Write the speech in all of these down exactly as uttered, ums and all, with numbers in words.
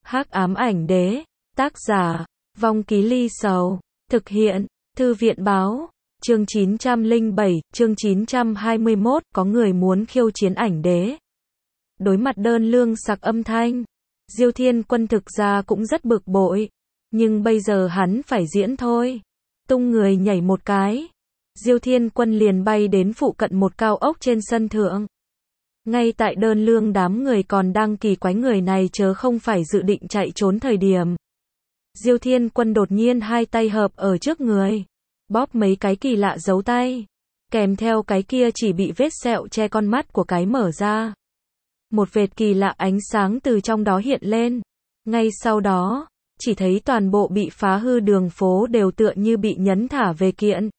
Hắc ám ảnh đế, tác giả, Vong Ký Ly Sầu, thực hiện, Thư viện báo, chương chín trăm lẻ bảy, chương chín trăm hai mươi mốt, có người muốn khiêu chiến ảnh đế. Đối mặt đơn lương sặc âm thanh, Diêu Thiên Quân thực ra cũng rất bực bội, nhưng bây giờ hắn phải diễn thôi. Tung người nhảy một cái, Diêu Thiên Quân liền bay đến phụ cận một cao ốc trên sân thượng. Ngay tại đơn lương đám người còn đang kỳ quái người này chớ không phải dự định chạy trốn thời điểm. Diêu Thiên Quân đột nhiên hai tay hợp ở trước người, bóp mấy cái kỳ lạ dấu tay, kèm theo cái kia chỉ bị vết sẹo che con mắt của cái mở ra. Một vệt kỳ lạ ánh sáng từ trong đó hiện lên, ngay sau đó, chỉ thấy toàn bộ bị phá hư đường phố đều tựa như bị nhấn thả về kiện.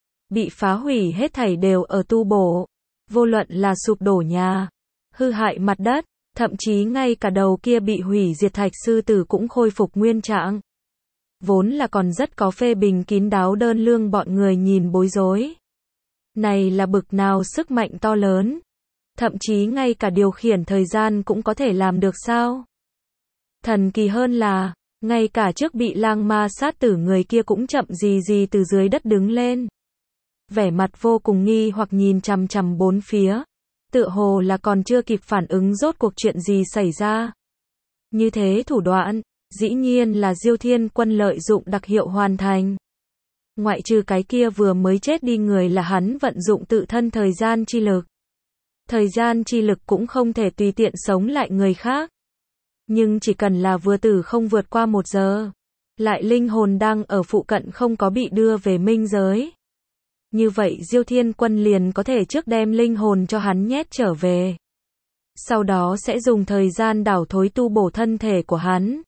Bị phá hủy hết thảy đều ở tu bổ, vô luận là sụp đổ nhà, hư hại mặt đất, thậm chí ngay cả đầu kia bị hủy diệt thạch sư tử cũng khôi phục nguyên trạng. Vốn là còn rất có phê bình kín đáo đơn lương bọn người nhìn bối rối. Này là bực nào sức mạnh to lớn, thậm chí ngay cả điều khiển thời gian cũng có thể làm được sao? Thần kỳ hơn là, ngay cả trước bị lang ma sát tử người kia cũng chậm gì gì từ dưới đất đứng lên. Vẻ mặt vô cùng nghi hoặc nhìn chằm chằm bốn phía, tựa hồ là còn chưa kịp phản ứng rốt cuộc chuyện gì xảy ra. Như thế thủ đoạn, dĩ nhiên là Diêu Thiên Quân lợi dụng đặc hiệu hoàn thành. Ngoại trừ cái kia vừa mới chết đi người là hắn vận dụng tự thân thời gian chi lực. Thời gian chi lực cũng không thể tùy tiện sống lại người khác. Nhưng chỉ cần là vừa tử không vượt qua một giờ, lại linh hồn đang ở phụ cận không có bị đưa về minh giới. Như vậy Diêu Thiên Quân liền có thể trước đem linh hồn cho hắn nhét trở về. Sau đó sẽ dùng thời gian đảo thối tu bổ thân thể của hắn.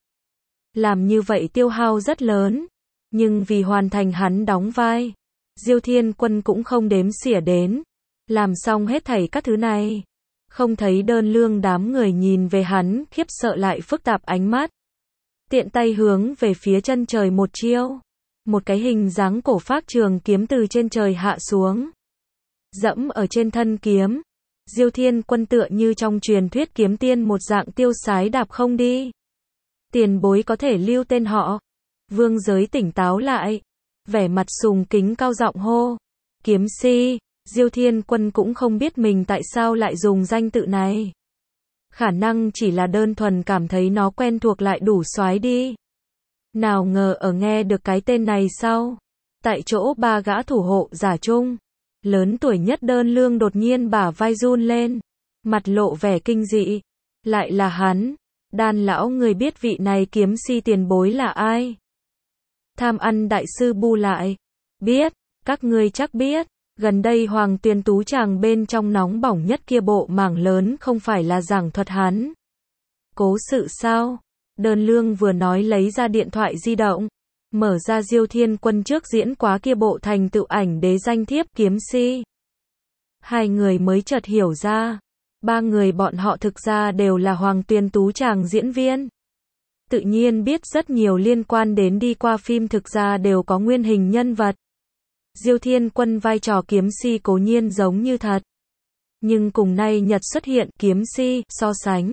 Làm như vậy tiêu hao rất lớn, nhưng vì hoàn thành hắn đóng vai, Diêu Thiên Quân cũng không đếm xỉa đến. Làm xong hết thảy các thứ này, không thấy đơn lương đám người nhìn về hắn khiếp sợ lại phức tạp ánh mắt. Tiện tay hướng về phía chân trời một chiêu. Một cái hình dáng cổ phác trường kiếm từ trên trời hạ xuống. Dẫm ở trên thân kiếm. Diêu Thiên Quân tựa như trong truyền thuyết kiếm tiên một dạng tiêu sái đạp không đi. Tiền bối có thể lưu tên họ. Vương giới tỉnh táo lại. Vẻ mặt sùng kính cao giọng hô. Kiếm si. Diêu Thiên Quân cũng không biết mình tại sao lại dùng danh tự này. Khả năng chỉ là đơn thuần cảm thấy nó quen thuộc lại đủ soái đi. Nào ngờ ở nghe được cái tên này sau, tại chỗ ba gã thủ hộ giả chung, lớn tuổi nhất đơn lương đột nhiên bả vai run lên, mặt lộ vẻ kinh dị. Lại là hắn, Đan lão, người biết vị này kiếm si tiền bối là ai? Tham ăn đại sư bu lại, biết, các ngươi chắc biết, gần đây Hoàng Tuyền Tú Tràng bên trong nóng bỏng nhất kia bộ mảng lớn không phải là giảng thuật hắn. Cố sự sao? Đơn lương vừa nói lấy ra điện thoại di động, mở ra Diêu Thiên Quân trước diễn quá kia bộ thành tựu ảnh đế danh thiếp kiếm si. Hai người mới chợt hiểu ra, ba người bọn họ thực ra đều là Hoàng Tuyền Tú Tràng diễn viên. Tự nhiên biết rất nhiều liên quan đến đi qua phim thực ra đều có nguyên hình nhân vật. Diêu Thiên Quân vai trò kiếm si cố nhiên giống như thật. Nhưng cùng nay nhật xuất hiện kiếm si so sánh.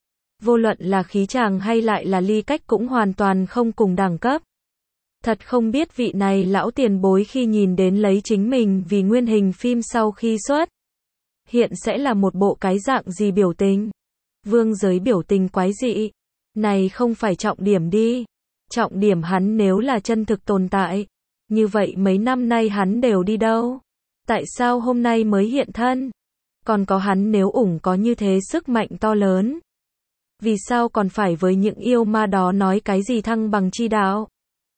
Vô luận là khí chàng hay lại là ly cách cũng hoàn toàn không cùng đẳng cấp. Thật không biết vị này lão tiền bối khi nhìn đến lấy chính mình vì nguyên hình phim sau khi xuất. Hiện sẽ là một bộ cái dạng gì biểu tình. Vương giới biểu tình quái dị. Này không phải trọng điểm đi. Trọng điểm hắn nếu là chân thực tồn tại. Như vậy mấy năm nay hắn đều đi đâu? Tại sao hôm nay mới hiện thân? Còn có hắn nếu ủng có như thế sức mạnh to lớn. Vì sao còn phải với những yêu ma đó nói cái gì thăng bằng chi đạo?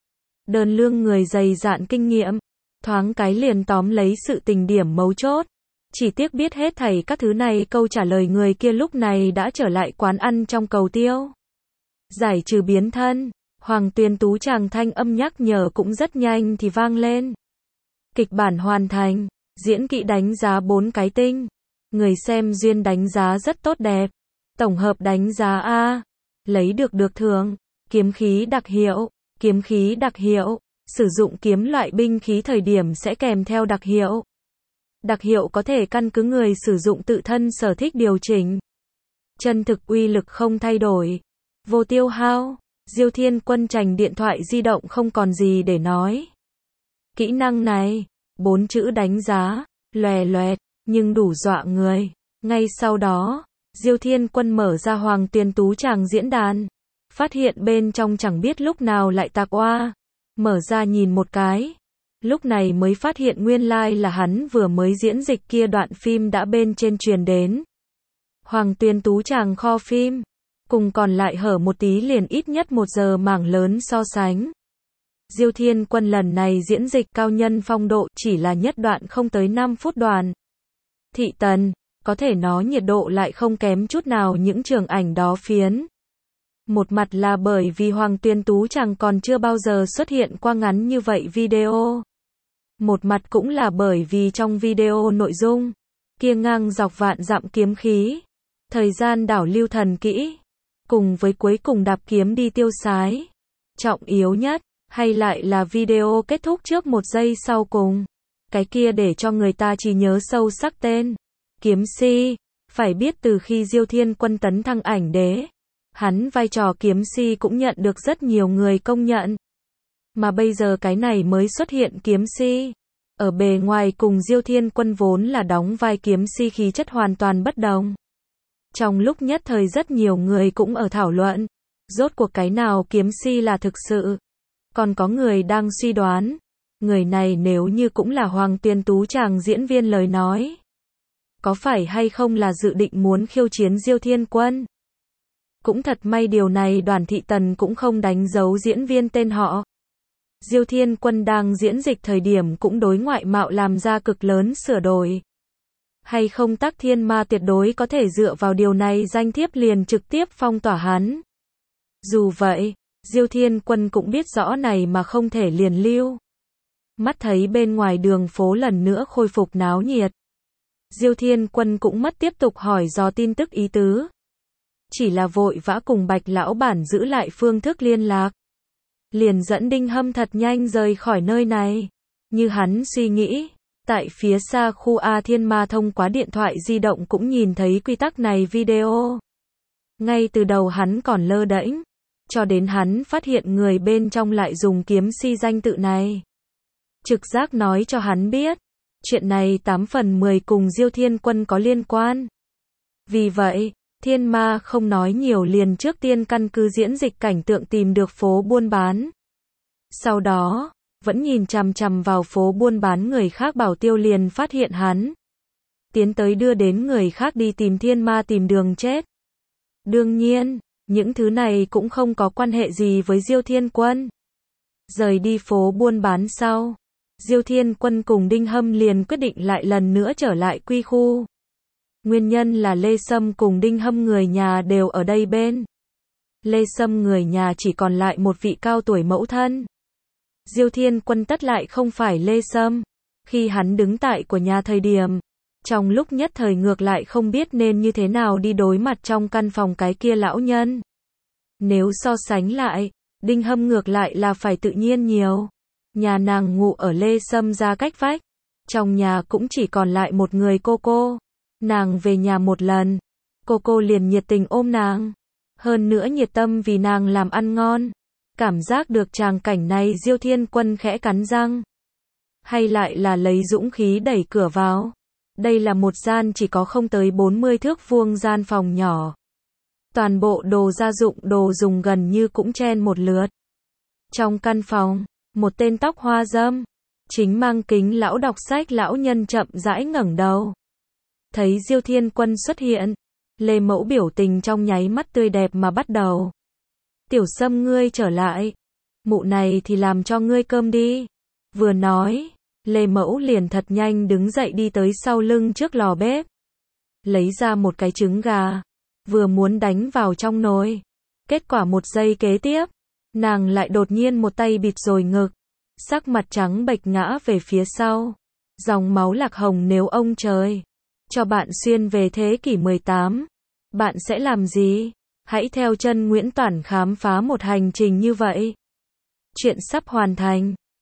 Đơn lương người dày dạn kinh nghiệm, thoáng cái liền tóm lấy sự tình điểm mấu chốt. Chỉ tiếc biết hết thảy các thứ này câu trả lời người kia lúc này đã trở lại quán ăn trong cầu tiêu. Giải trừ biến thân, Hoàng Tuyền Tú Tràng thanh âm nhắc nhở cũng rất nhanh thì vang lên. Kịch bản hoàn thành, diễn kỹ đánh giá bốn cái tinh. Người xem duyên đánh giá rất tốt đẹp. Tổng hợp đánh giá A. Lấy được được thưởng. Kiếm khí đặc hiệu. Kiếm khí đặc hiệu. Sử dụng kiếm loại binh khí thời điểm sẽ kèm theo đặc hiệu. Đặc hiệu có thể căn cứ người sử dụng tự thân sở thích điều chỉnh. Chân thực uy lực không thay đổi. vô tiêu hao. Diêu Thiên Quân trành điện thoại di động không còn gì để nói. Kỹ năng này, bốn chữ đánh giá, loè loẹt, nhưng đủ dọa người. Ngay sau đó, Diêu Thiên Quân mở ra Hoàng Tuyền Tú Tràng diễn đàn. Phát hiện bên trong chẳng biết lúc nào lại tạc oa. Mở ra nhìn một cái. Lúc này mới phát hiện nguyên lai like là hắn vừa mới diễn dịch kia đoạn phim đã bên trên truyền đến. Hoàng Tuyền Tú Tràng kho phim. Cùng còn lại hở một tí liền ít nhất một giờ mảng lớn so sánh. Diêu Thiên Quân lần này diễn dịch cao nhân phong độ chỉ là nhất đoạn không tới năm phút đoàn. Thị tần, có thể nói nhiệt độ lại không kém chút nào những trường ảnh đó phiến. Một mặt là bởi vì Hoàng Tuyền Tú Tràng còn chưa bao giờ xuất hiện qua ngắn như vậy video. Một mặt cũng là bởi vì trong video nội dung, kia ngang dọc vạn dặm kiếm khí, thời gian đảo lưu thần kỹ, cùng với cuối cùng đạp kiếm đi tiêu sái. Trọng yếu nhất, hay lại là video kết thúc trước một giây sau cùng. Cái kia để cho người ta chỉ nhớ sâu sắc tên. Kiếm si, phải biết từ khi Diêu Thiên Quân tấn thăng ảnh đế, hắn vai trò kiếm si cũng nhận được rất nhiều người công nhận. Mà bây giờ cái này mới xuất hiện kiếm si. Ở bề ngoài cùng Diêu Thiên Quân vốn là đóng vai kiếm si khí chất hoàn toàn bất đồng. Trong lúc nhất thời rất nhiều người cũng ở thảo luận, rốt cuộc cái nào kiếm si là thực sự. Còn có người đang suy đoán, người này nếu như cũng là Hoàng Tuyền Tú Tràng diễn viên lời nói. Có phải hay không là dự định muốn khiêu chiến Diêu Thiên Quân? Cũng thật may điều này Đoàn Thị Tần cũng không đánh dấu diễn viên tên họ. Diêu Thiên Quân đang diễn dịch thời điểm cũng đối ngoại mạo làm ra cực lớn sửa đổi. Hay không Tắc Thiên Ma tuyệt đối có thể dựa vào điều này danh thiếp liền trực tiếp phong tỏa hắn. Dù vậy, Diêu Thiên Quân cũng biết rõ này mà không thể liền lưu. Mắt thấy bên ngoài đường phố lần nữa khôi phục náo nhiệt. Diêu Thiên Quân cũng mất tiếp tục hỏi dò tin tức ý tứ. Chỉ là vội vã cùng Bạch lão bản giữ lại phương thức liên lạc. Liền dẫn Đinh Hâm thật nhanh rời khỏi nơi này. Như hắn suy nghĩ, tại phía xa khu A Thiên Ma thông qua điện thoại di động cũng nhìn thấy quy tắc này video. Ngay từ đầu hắn còn lơ đễnh, cho đến hắn phát hiện người bên trong lại dùng kiếm si danh tự này. Trực giác nói cho hắn biết, chuyện này tám phần mười cùng Diêu Thiên Quân có liên quan. Vì vậy, Thiên Ma không nói nhiều liền trước tiên căn cứ diễn dịch cảnh tượng tìm được phố buôn bán. Sau đó, vẫn nhìn chằm chằm vào phố buôn bán người khác Bảo Tiêu liền phát hiện hắn. Tiến tới đưa đến người khác đi tìm Thiên Ma tìm đường chết. Đương nhiên, những thứ này cũng không có quan hệ gì với Diêu Thiên Quân. Rời đi phố buôn bán sau, Diêu Thiên Quân cùng Đinh Hâm liền quyết định lại lần nữa trở lại quy khu. Nguyên nhân là Lê Sâm cùng Đinh Hâm người nhà đều ở đây bên. Lê Sâm người nhà chỉ còn lại một vị cao tuổi mẫu thân. Diêu Thiên Quân tất lại không phải Lê Sâm. Khi hắn đứng tại của nhà thời điểm, trong lúc nhất thời ngược lại không biết nên như thế nào đi đối mặt trong căn phòng cái kia lão nhân. Nếu so sánh lại, Đinh Hâm ngược lại là phải tự nhiên nhiều. Nhà nàng ngủ ở Lê Sâm ra cách vách. Trong nhà cũng chỉ còn lại một người cô cô. Nàng về nhà một lần, cô cô liền nhiệt tình ôm nàng. Hơn nữa nhiệt tâm vì nàng làm ăn ngon. Cảm giác được tràng cảnh này Diêu Thiên Quân khẽ cắn răng. Hay lại là lấy dũng khí đẩy cửa vào. Đây là một gian chỉ có không tới bốn mươi thước vuông gian phòng nhỏ. Toàn bộ đồ gia dụng đồ dùng gần như cũng chen một lượt. Trong căn phòng, một tên tóc hoa râm, chính mang kính lão đọc sách lão nhân chậm rãi ngẩng đầu. Thấy Diêu Thiên Quân xuất hiện, Lê Mẫu biểu tình trong nháy mắt tươi đẹp mà bắt đầu. Tiểu Sâm ngươi trở lại. Mụ này thì làm cho ngươi cơm đi. Vừa nói, Lê Mẫu liền thật nhanh đứng dậy đi tới sau lưng trước lò bếp. Lấy ra một cái trứng gà. Vừa muốn đánh vào trong nồi. Kết quả một giây kế tiếp, nàng lại đột nhiên một tay bịt rồi ngực. Sắc mặt trắng bệch ngã về phía sau. Dòng máu lạc hồng nếu ông trời cho bạn xuyên về thế kỷ mười tám, bạn sẽ làm gì? Hãy theo chân Nguyễn Toản khám phá một hành trình như vậy. Chuyện sắp hoàn thành.